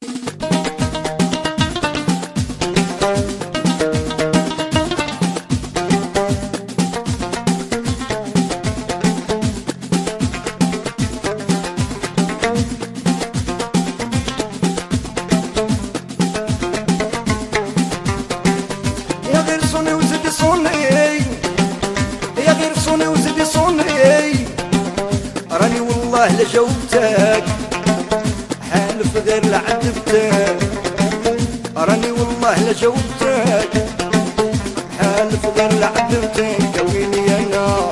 راني والله لجوتك حالف غير لعذبتك، راني والله لجوتك حالف غير لعذبتك. ويلي انا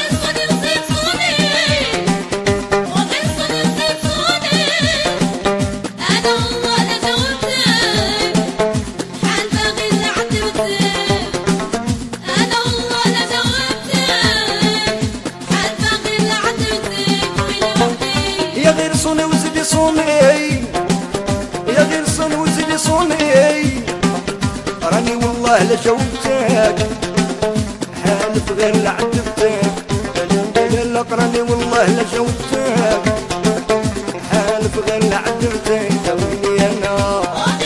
يا غير صوني وزيدي صوني، يا غير صوني وزيدي صوني، راني والله لجوتك حالف غير لعذبتك. لك راني والله لجوتك حالف غير لعذبتك. ويلي انا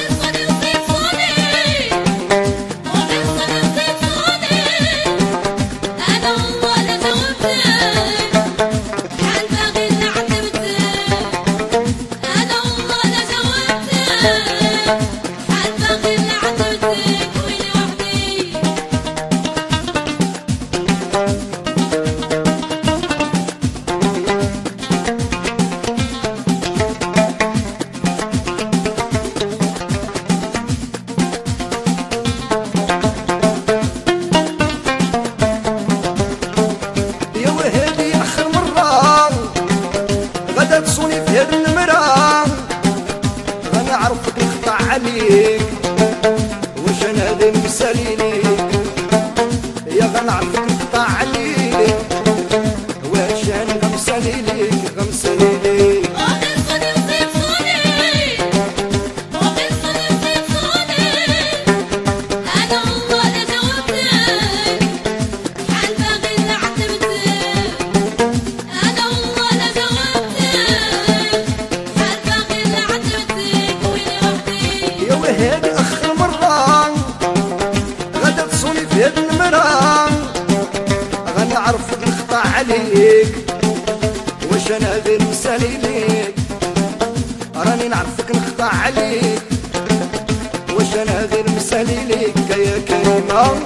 تصوني في هاد المرا غنعرفك نقطع عليك واش انا هذا مثالي ليك. يا غنعرفك نقطع عليك واش انا غمثالي ليك غمثالي ليك. هادي اخر مرة غدا تصوني في هاد المرا غنعرفك نقطع عليك واش انا غير مثالي ليك. راني نعرفك نقطع عليك واش انا غير مثالي ليك. يا كريمة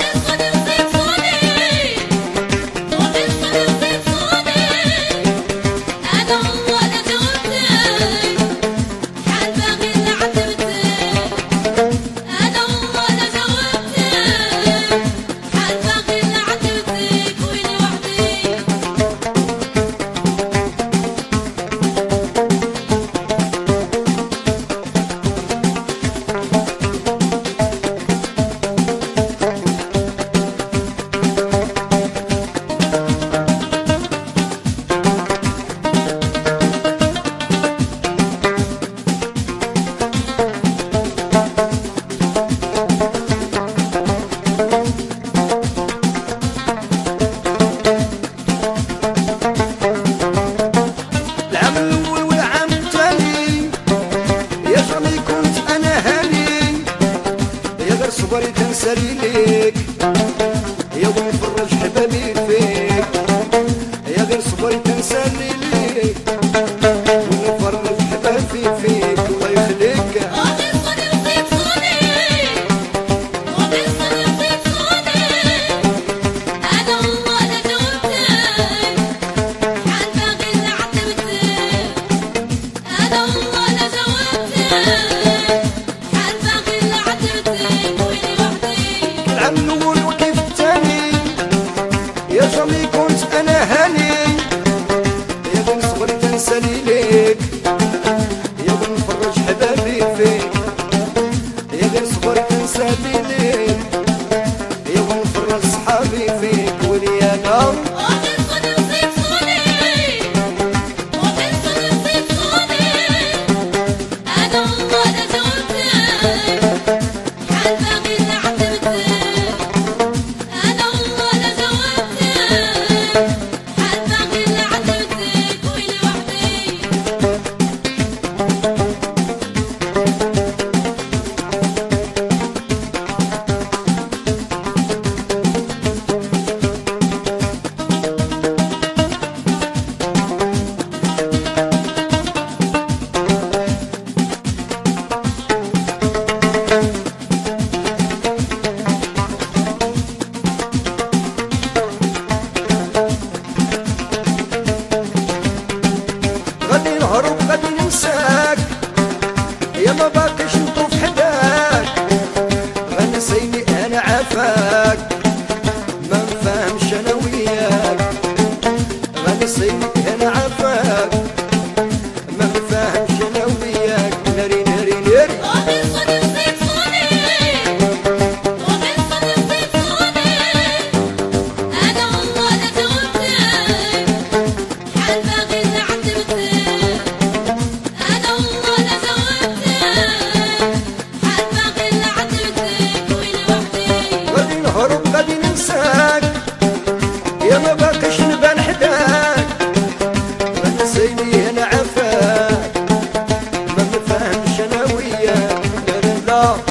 صبري تنسالي ليك يا ونفرج حبابي فيك. يا غير صبري تنسالي ليك ونفرج حبابي فيك. الله يخليك العم نقول وكيف يا ما باقيش نطوف حداك غنسيني انا عافاك ما نفهمش انا وياك غنسيني انا عافاك ما نفهمش انا وياك ناري ناري ناري يا ما باقيش نبان حداك غنسيني انا عافاك ما نفهمش انا وياك لا لا